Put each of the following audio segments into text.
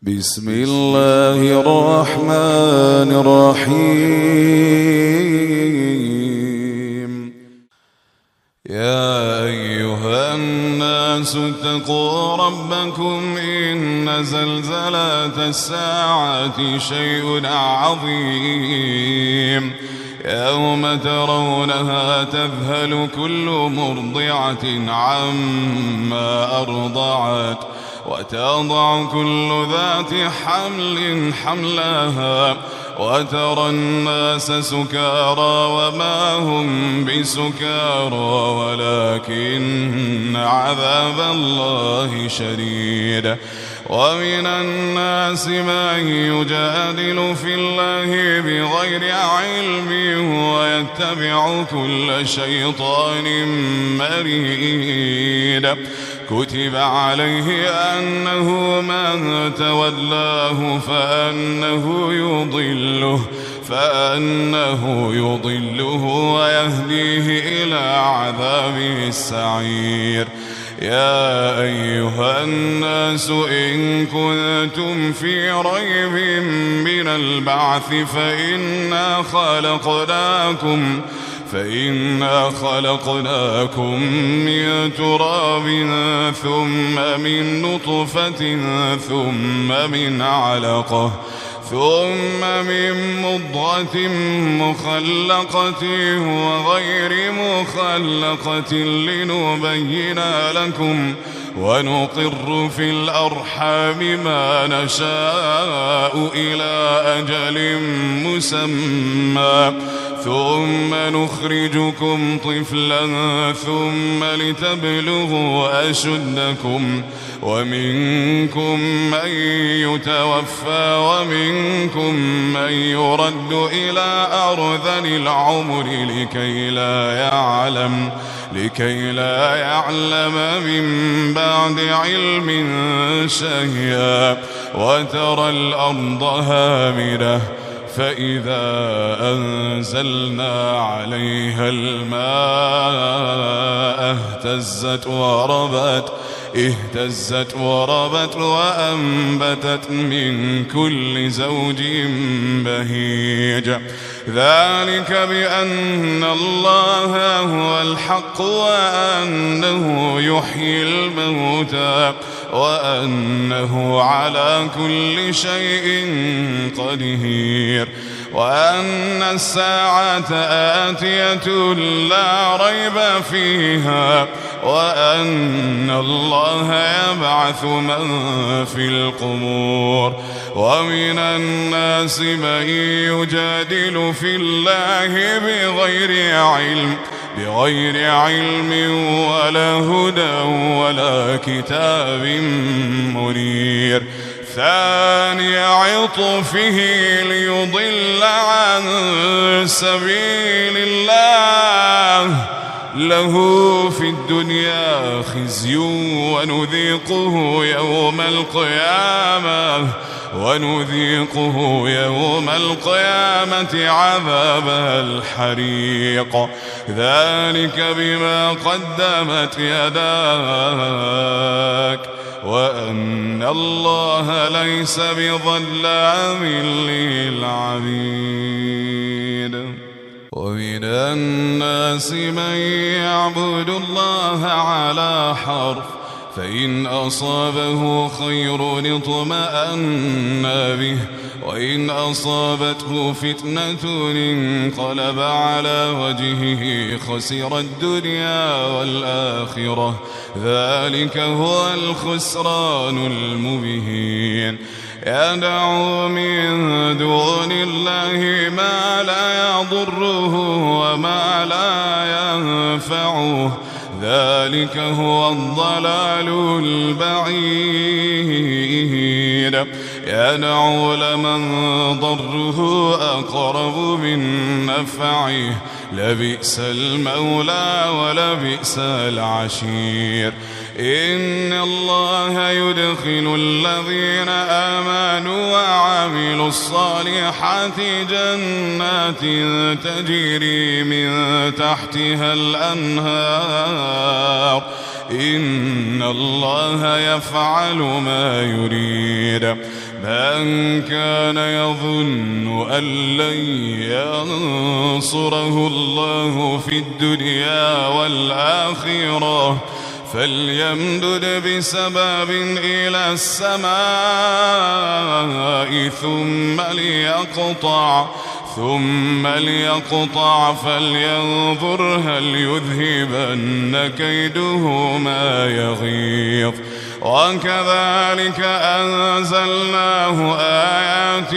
بسم الله الرحمن الرحيم. يا أيها الناس اتقوا ربكم إن زلزلة الساعة شيء عظيم يوم ترونها تذهل كل مرضعة عما أرضعت وتضع كل ذات حمل حملها وترى الناس سكارى وما هم بسكارى ولكن عذاب الله شديد. ومن الناس من يجادل في الله بغير علم ويتبع كل شيطان مريد. كتب عليه أنه من تولاه فأنه يضله ويهديه إلى عذاب السعير. يا أيها الناس إن كنتم في ريب من البعث فإنا خلقناكم من تراب ثم من نطفة ثم من علقة ثم من مضغة مخلقة وغير مخلقة لنبين لكم ونقر في الأرحام ما نشاء إلى أجل مسمى ثم نخرجكم طفلا ثم لتبلغوا أشدكم ومنكم من يتوفى ومنكم من يرد إلى أرذل العمر لكي لا يعلم من بعد علم شيئا. وترى الأرض هامدة فإذا أنزلنا عليها الماء اهتزت وربت وأنبتت من كل زوج بهيج. ذلك بأن الله هو الحق وأنه يحيي الموتى وأنه على كل شيء قدير وأن الساعة آتية لا ريب فيها وأن الله يبعث من في القبور. ومن الناس من يجادل في الله بغير علم ولا هدى ولا كتاب منير. ثاني عطفه ليضل عن سبيل الله له في الدنيا خزي ونذيقه يوم القيامة عذاب الحريق. ذلك بما قدمت يداك وأن الله ليس بظلام للعبيد. ومن الناس من يعبد الله على حرف فإن أصابه خير اطمأن به وإن أصابته فتنة انقلب على وجهه خسر الدنيا والآخرة. ذلك هو الخسران المبين. يدعو من دون الله ما لا يضره وما لا ينفعه ذلك هو الضلال البعيد. يدعو لمن ضره أقرب من نفعه لبئس المولى ولبئس العشير. إن الله يدخل الذين آمنوا وعملوا الصالحات جنات تجري من تحتها الأنهار إن الله يفعل ما يريد من كان يظن أن لن ينصره الله في الدنيا والآخرة فليمدد بسبب إلى السماء ثم ليقطع فلينظر هل يذهبن كيده ما يغيظ وكذلك أنزلناه آيات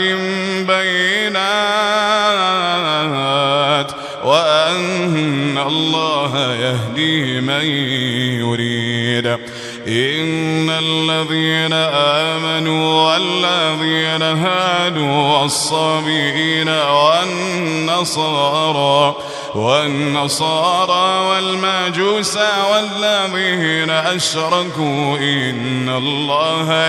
بينات وأن الله يهدي من يريد إن الذين آمنوا والذين هادوا والصابئين والنصارى والمجوس والذين أشركوا إن الله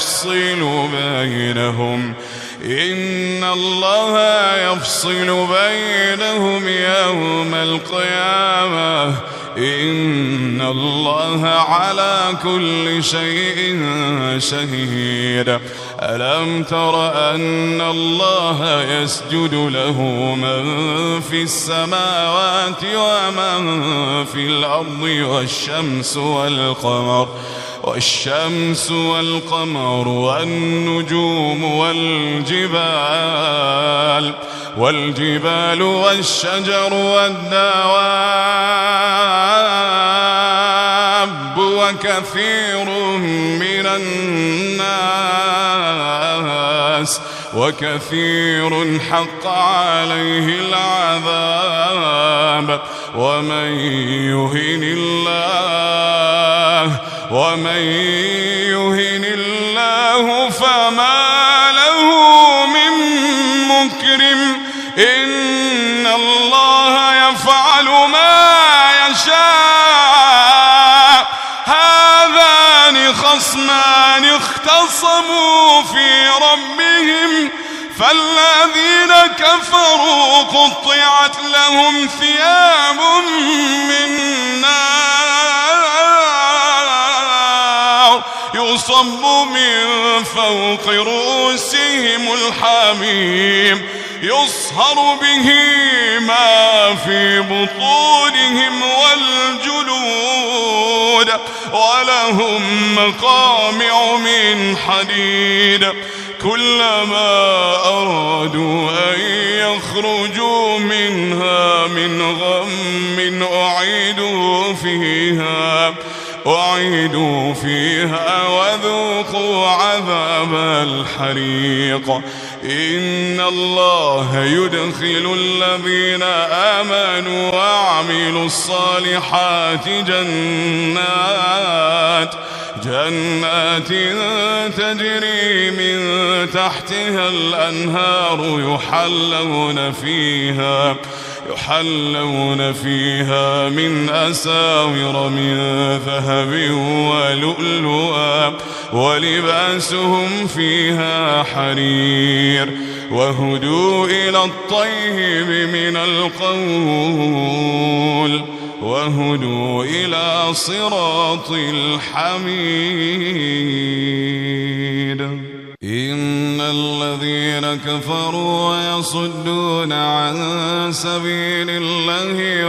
يفصل بينهم يوم القيامة إن الله على كل شيء شهيد ألم تر أن الله يسجد له من في السماوات ومن في الأرض والشمس والقمر والنجوم والجبال والشجر والدواب وكثير حق عليه العذاب ومن يهن الله فما له من مكرم إن الله يفعل ما يشاء هذان خصمان اختصموا في ربهم فالذين كفروا قطعت لهم ثياب من نار يصب من فوق رؤوسهم الحميم يصهر به ما في بطونهم والجلود ولهم مقامع من حديد كلما أرادوا أن يخرجوا منها من غم أعيدوا فيها وذوقوا عذاب الحريق إن الله يدخل الذين آمنوا وعملوا الصالحات جنات تجري من تحتها الأنهار يحلون فيها من أساور من ذهب ولؤلؤا ولباسهم فيها حرير وهدوا إلى الطيب من القول وهدوا إلى صراط الحميد إن الذين كفروا ويصدون عن سبيل الله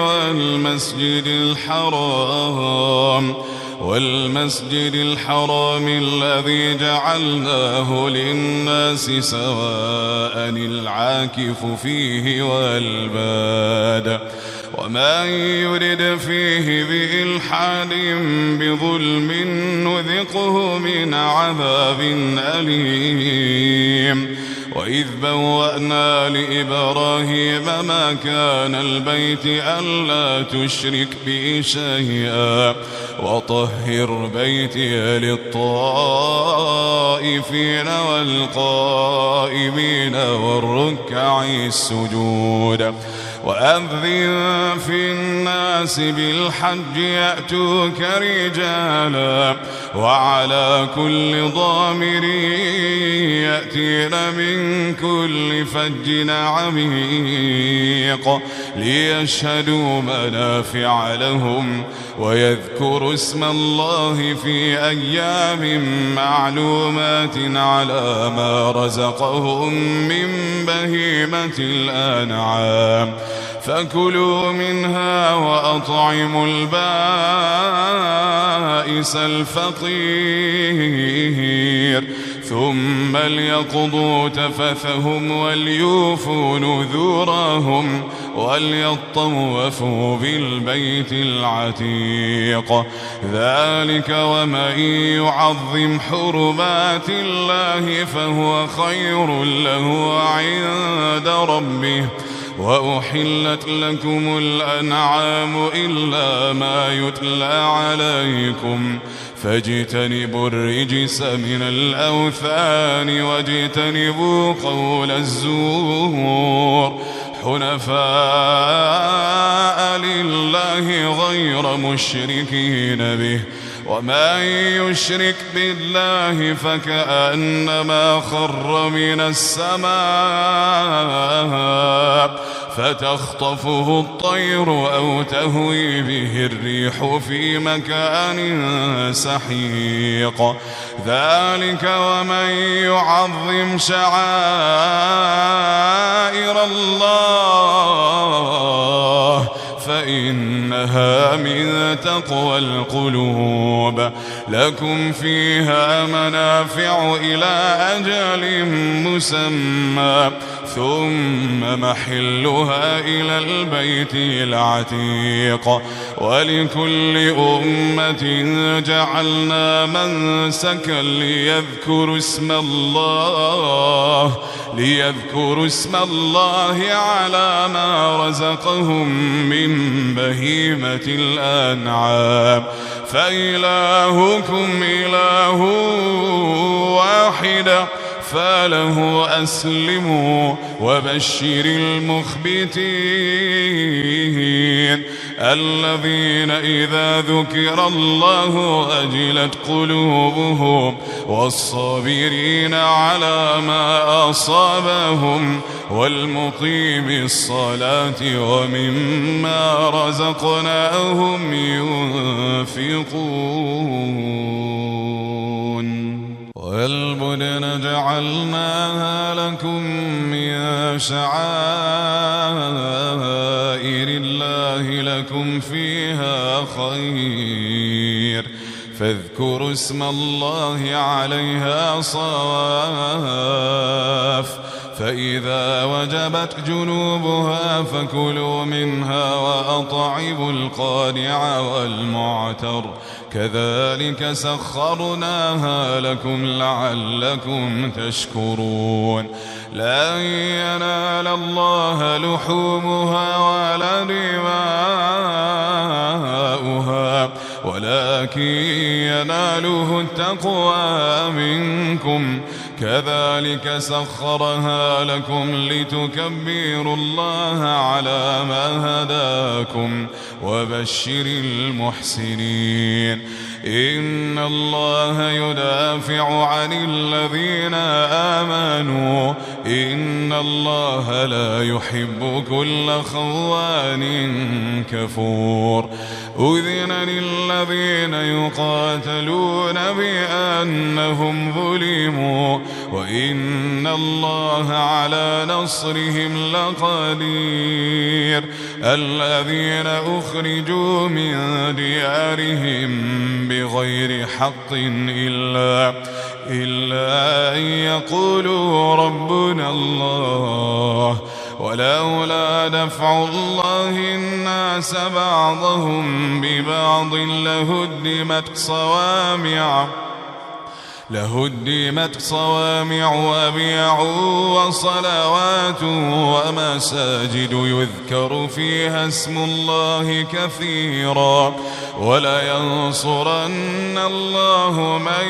والمسجد الحرام الذي جعلناه للناس سواء العاكف فيه والباد ومن يرد فيه بإلحاد بظلم نذقه من عذاب أليم وإذ بوأنا لإبراهيم مكان البيت ألا تشرك بي شيئا وطهر بيتي للطائفين والقائمين والركع السجود وأذن في الناس بالحج يأتوك رجالا وعلى كل ضامر يأتين من كل فج عميق ليشهدوا منافع لهم ويذكروا اسم الله في أيام معلومات على ما رزقهم من بهيمة الأنعام فكلوا منها وأطعموا البائس الفقير ثم ليقضوا تفثهم وليوفوا نذورهم وليطوفوا بالبيت العتيق ذلك ومن يعظم حرمات الله فهو خير له عند ربه وأحلت لكم الأنعام إلا ما يتلى عليكم فاجتنبوا الرجس من الأوثان واجتنبوا قول الزور حنفاء لله غير مشركين به ومن يشرك بالله فكأنما خر من السماء فتخطفه الطير أو تهوي به الريح في مكان سحيق ذلك ومن يعظم شعائر الله فإنها من تقوى القلوب لكم فيها منافع إلى أجل مسمى ثم محلها إلى البيت العتيق ولكل أمة جعلنا منسكا ليذكروا اسم الله على ما رزقهم من بهيمة الأنعام فإلهكم إله واحد فله أسلموا وبشر المخبتين الذين إذا ذكر الله وجلت قلوبهم والصابرين على ما أصابهم والمقيم الصلاة ومما رزقناهم ينفقون والبدن جعلناها لكم من شعائر الله لكم فيها خير فاذكروا اسم الله عليها صواف فإذا وجبت جنوبها فكلوا منها وأطعموا القانع والمعتر كذلك سخرناها لكم لعلكم تشكرون لا ينال الله لحومها ولا دماؤها ولكن يناله التقوى منكم كذلك سخرها لكم لتكبروا الله على ما هداكم وبشر المحسنين إن الله يدافع عن الذين آمنوا إن الله لا يحب كل خوان كفور أذن للذين يقاتلون بأنهم ظلموا وإن الله على نصرهم لقدير الذين أخرجوا من ديارهم بغير حق إلا أن يقولوا ربنا الله ولولا دفع الله الناس بعضهم ببعض لهدمت صوامع وبيع وصلوات ومساجد يذكر فيها اسم الله كثيرا ولينصرن الله من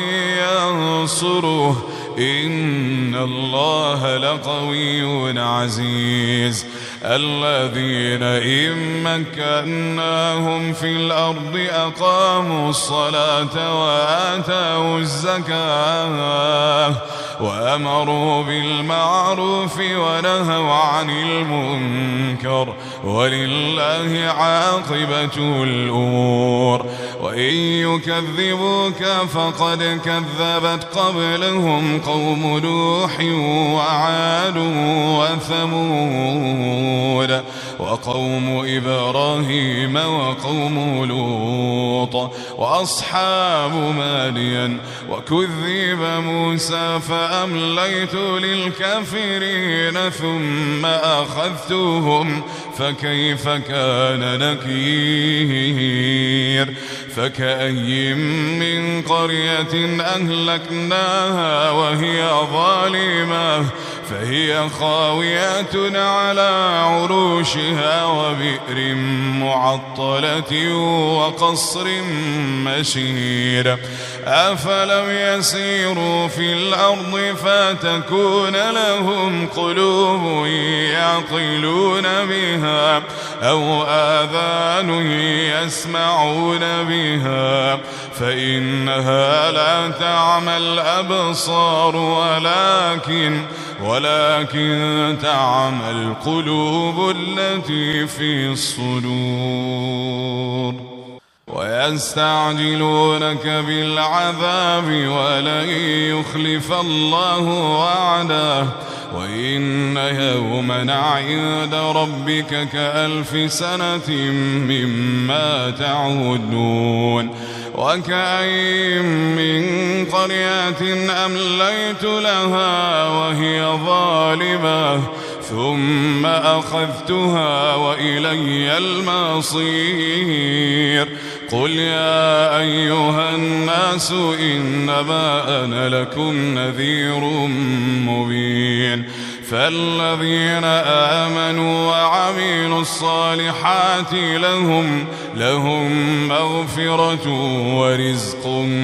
ينصره إن الله لقوي عزيز الذين إن مكناهم في الأرض أقاموا الصلاة وآتوا الزكاة وأمروا بالمعروف ونهوا عن المنكر ولله عاقبة الأمور. وإن يكذبوك فقد كذبت قبلهم قوم نوح وعاد وثمود وقوم إبراهيم وقوم لوط وأصحاب مادين وكذب موسى فأمليت للكافرين ثم أخذتهم فكيف كان نكير. فكأي من قرية أهلكناها وهي ظالمة فهي خاوية على عروشها وبئر معطلة وقصر مشيد. أفلم يسيروا في الأرض فتكون لهم قلوب يعقلون بها أو آذان يسمعون بها فإنها لا تعمى الأبصار ولكن تعمى القلوب التي في الصدور. ويستعجلونك بالعذاب ولن يخلف الله وعده وإن يوما عند ربك كألف سنة مما تعودون. وكأين من قرية أمليت لها وهي ظالمة ثم أخذتها وإلي المصير. قل يا أيها الناس إنما أنا لكم نذير مبين. فالذين آمنوا وعملوا الصالحات لهم مغفرة ورزق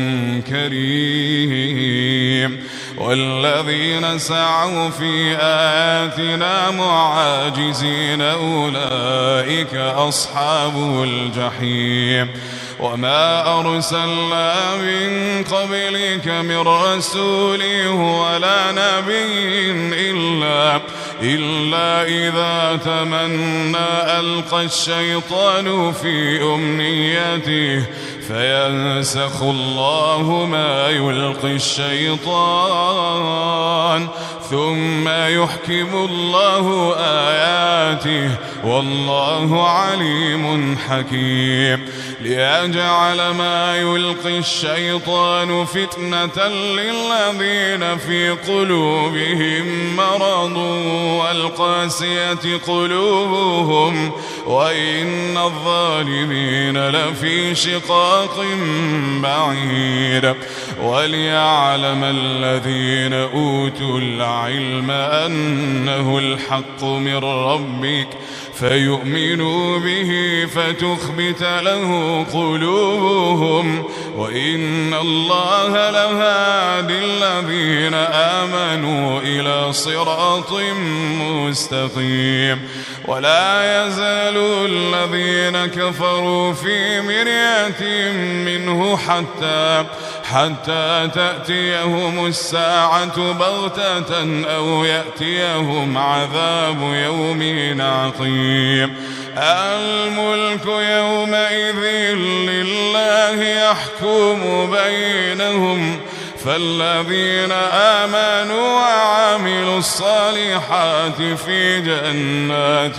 كريم. والذين سعوا في آياتنا معاجزين أولئك أصحاب الجحيم. وما أرسلنا من قبلك من رسول ولا نبي إلا إذا تمنى ألقى الشيطان في أمنيته فينسخ الله ما يلقي الشيطان ثم يحكم الله آياته والله عليم حكيم. ليجعل ما يلقي الشيطان فتنة للذين في قلوبهم مرض والقاسية قلوبهم وإن الظالمين لفي شقاق بعيد. وليعلم الذين أوتوا العلم أنه الحق من ربك فيؤمنوا به فتخبت له قلوبهم وإن الله لهادي الذين آمنوا إلى صراط مستقيم. ولا يزال الذين كفروا في مرية منه حتى تأتيهم الساعة بغتة أو يأتيهم عذاب يوم عقيم. الملك يومئذ لله يحكم بينهم فالذين آمنوا وعملوا الصالحات في جنات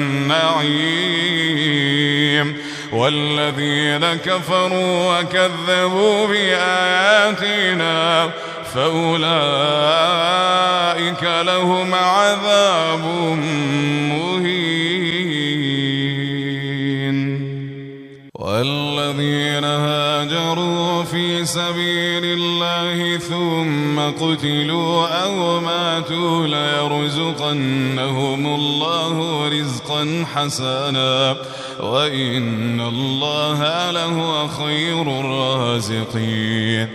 النعيم. والذين كفروا وكذبوا بآياتنا فأولئك لهم عذاب مهين. والذين هاجروا في سبيل الله ثم قتلوا أو ماتوا ليرزقنهم الله رزقا حسنا وإن الله لهو خير الرازقين.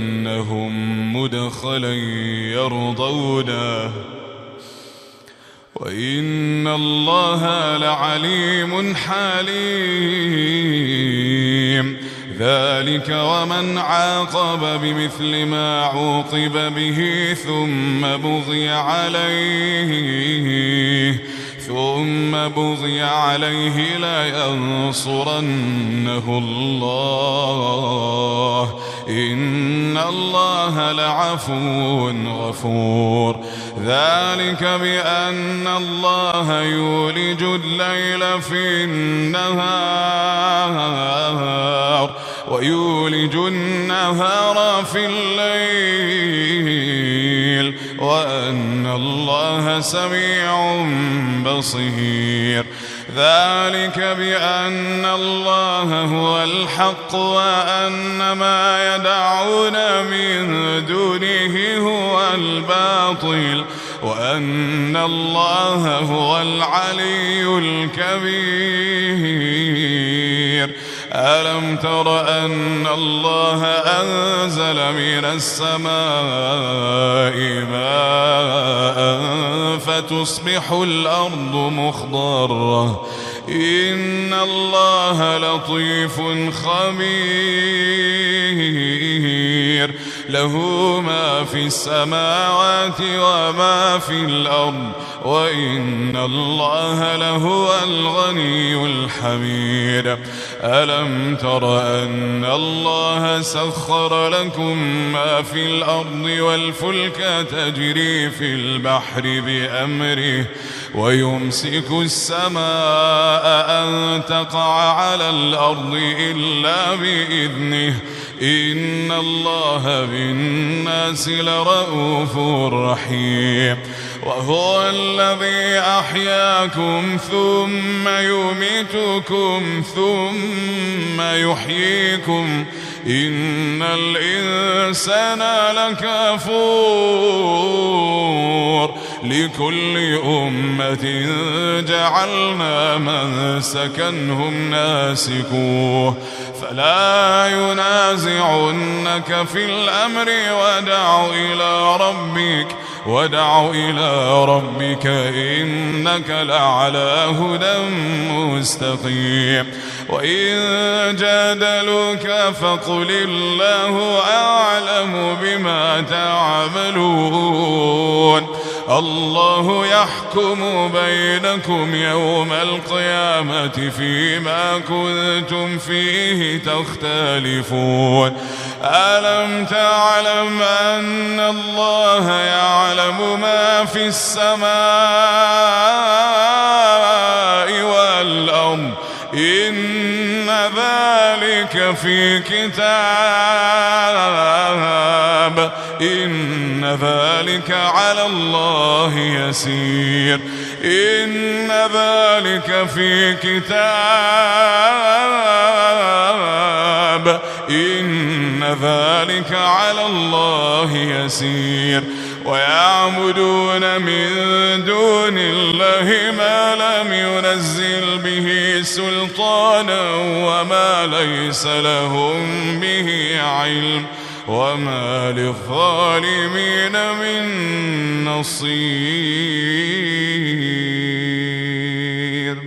ليدخلنهم مدخلا وإن الله لعليم حليم. ذلك ومن عاقب بمثل ما عوقب به ثم بغي عليه لينصرنه الله إن الله لعفو غفور. ذلك بأن الله يولج الليل في النهار ويولج النهار في الليل وأن الله سميع بصير. ذلك بأن الله هو الحق وأن ما يدعون من دونه هو الباطل وأن الله هو العلي الكبير. ألم تر أن الله أنزل من السماء ماء فتصبح الأرض مخضرة إن الله لطيف خبير له ما في السماوات وما في الأرض وإن الله لهو الغني الحميد. ألم تر أن الله سخر لكم ما في الأرض والفلك تجري في البحر بأمره ويمسك السماء أن تقع على الأرض إلا بإذنه إن الله بالناس لرؤوف رحيم. وهو الذي أحياكم ثم يميتكم ثم يحييكم إن الإنسان لكفور. لكل أمة جعلنا منسكا هم ناسكوه فلا ينازعنك في الأمر ودع إلى ربك إنك لعلى هدى مستقيم. وإن جادلوك فقل الله أعلم بما تعملون الله يحكم بينكم يوم القيامة فيما كنتم فيه تختلفون. ألم تعلم أن الله يعلم ما في السماء والأرض إن ذلك في كتاب إن ذلك على الله يسير إن ذلك في كتاب إن ذلك على الله يسير. ويعبدون من دون الله ما لم ينزل به سلطانا وما ليس لهم به علم وما للظالمين من نصير.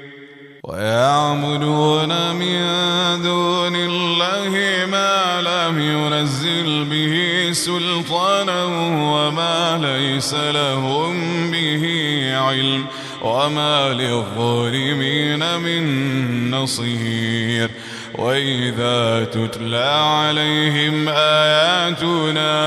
ويعبدون من دون الله ما لم ينزل به سلطانا وما ليس لهم به علم وما للظالمين من نصير. وإذا تتلى عليهم آياتنا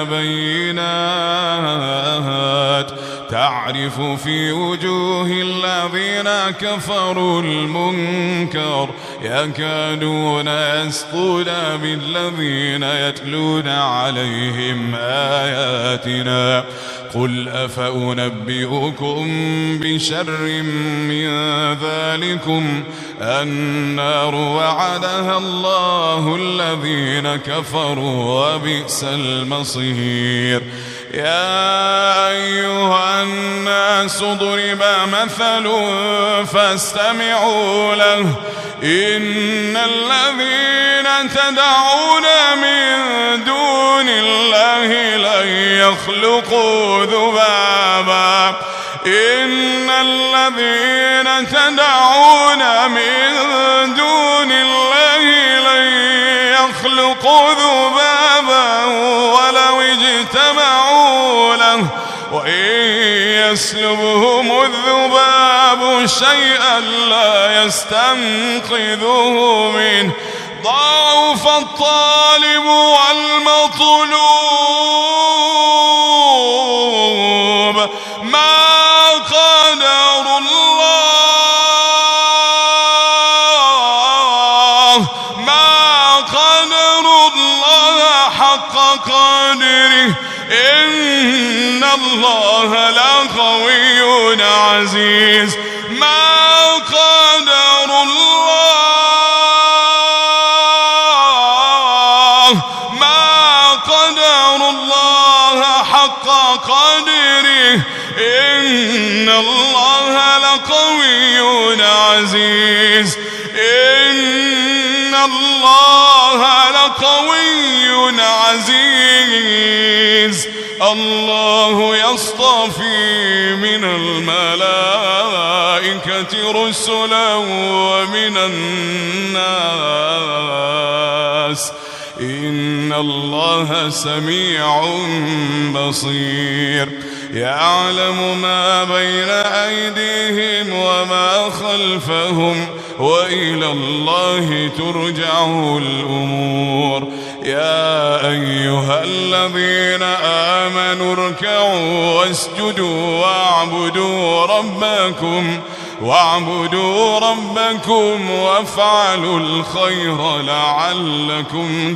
بينات تعرف في وجوه الذين كفروا المنكر يكادون يسطون بالذين يتلون عليهم آياتنا قل أفأنبئكم بشر من ذلكم النار وعدها الله الذين كفروا وبئس المصير. يا أيها الناس ضرب مثل فاستمعوا له إن الذين تدعون من دون الله لن يخلقوا ذبابا إن الذين تدعون من دون الله لن يخلقوا ذبابا ولو اجتمعوا له وإن يسلبهم الذباب شيئا لا يستنقذوه منه ضعف الطالب والمطلوب ما قدر الله حق قدره إن الله لقوي عزيز ما قدر الله حق قدره إن الله لقوي عزيز إن الله لقوي عزيز الله يصطفي من الملائكة رسلا ومن الناس إن الله سميع بصير يعلم ما بين أيديهم وما خلفهم وإلى الله ترجع الأمور يا أيها الذين آمنوا اركعوا واسجدوا واعبدوا ربكم وافعلوا الخير لعلكم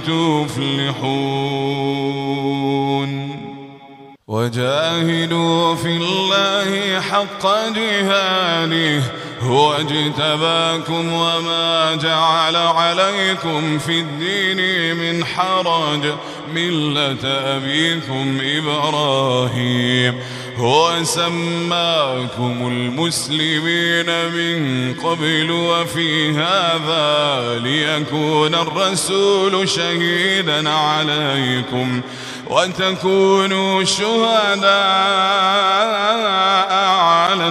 تفلحون وجاهدوا في الله حق جهاده هو اجتباكم وما جعل عليكم في الدين من حرج ملة أبيكم إبراهيم هو سماكم المسلمين من قبل وفي هذا ليكون الرسول شهيدا عليكم وتكونوا شهداء على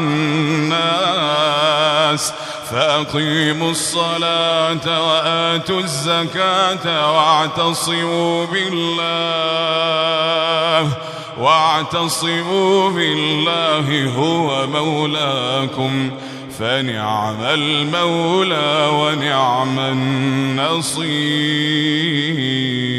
الناس فأقيموا الصلاة وآتوا الزكاة واعتصموا بالله هو مولاكم فنعم المولى ونعم النصير